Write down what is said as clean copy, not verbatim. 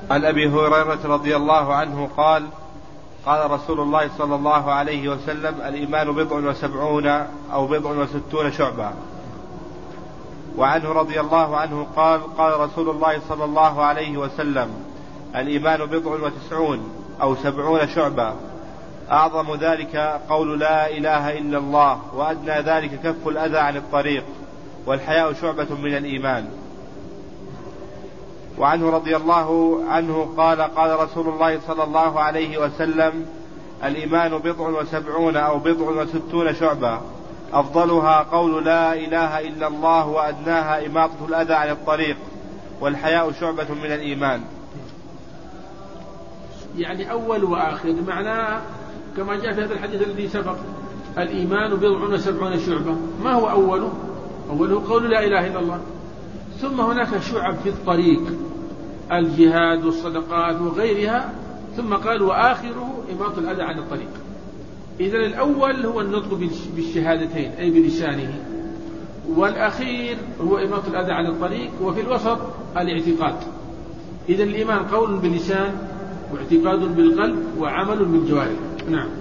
عن أبي هريرة رضي الله عنه قال قال رسول الله صلى الله عليه وسلم: الإيمان 77 أو 67 شعبة. وعنه رضي الله عنه قال قال رسول الله صلى الله عليه وسلم: الإيمان 99 أو 70 شعبة، أعظم ذلك قول لا إله إلا الله، وأدنى ذلك كف الأذى عن الطريق، والحياء شعبة من الإيمان. وعنه رضي الله عنه قال قال رسول الله صلى الله عليه وسلم: الإيمان 77 أو 60 شعبة، أفضلها قول لا إله إلا الله، وأدناها إماطة الأذى عن الطريق، والحياء شعبة من الإيمان. يعني أول وآخر، معناه كما جاء في هذا الحديث الذي سبق: الإيمان 70 شعبة. ما هو أوله؟ أوله قول لا إله إلا الله، ثم هناك شعب في الطريق، الجهاد والصدقات وغيرها، ثم قال وآخره إماطة الأذى عن الطريق. إذن الأول هو النطق بالشهادتين أي بلسانه، والأخير هو إماطة الأذى عن الطريق، وفي الوسط الاعتقاد. إذن الإيمان قول باللسان، واعتقاد بالقلب، وعمل بالجوارح. نعم.